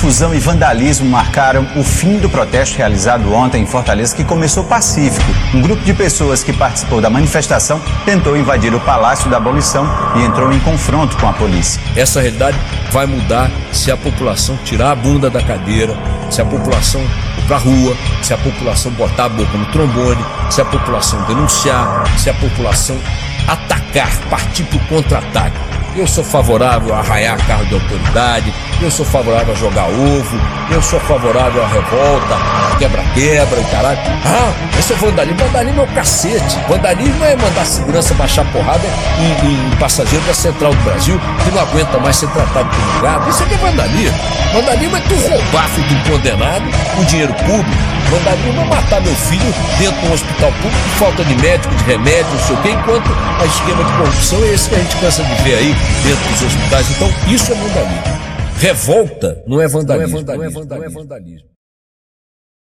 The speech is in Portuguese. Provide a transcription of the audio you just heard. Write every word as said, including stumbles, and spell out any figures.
Confusão e vandalismo marcaram o fim do protesto realizado ontem em Fortaleza, que começou pacífico. Um grupo de pessoas que participou da manifestação tentou invadir o Palácio da Abolição e entrou em confronto com a polícia. Essa realidade vai mudar se a população tirar a bunda da cadeira, se a população ir para a rua, se a população botar a boca no trombone, se a população denunciar, se a população atacar, partir para o contra-ataque. Eu sou favorável a arraiar carro de autoridade, eu sou favorável a jogar ovo, eu sou favorável à revolta, a quebra-quebra, o caralho. Ah, esse é vandalismo. Vandalismo é o cacete. Vandalismo é mandar a segurança baixar porrada em, em passageiro da Central do Brasil que não aguenta mais ser tratado como gado. Isso aqui é vandalismo. Vandalismo é tu roubar filho de um condenado com dinheiro público. Vandalismo é matar meu filho dentro de um hospital público, falta de médico, de remédio, não sei o quê, enquanto a esquema de corrupção é esse que a gente cansa de ver aí dentro dos hospitais. Então isso é vandalismo. Revolta não é vandalismo. Não é vandalismo. Não é vandalismo.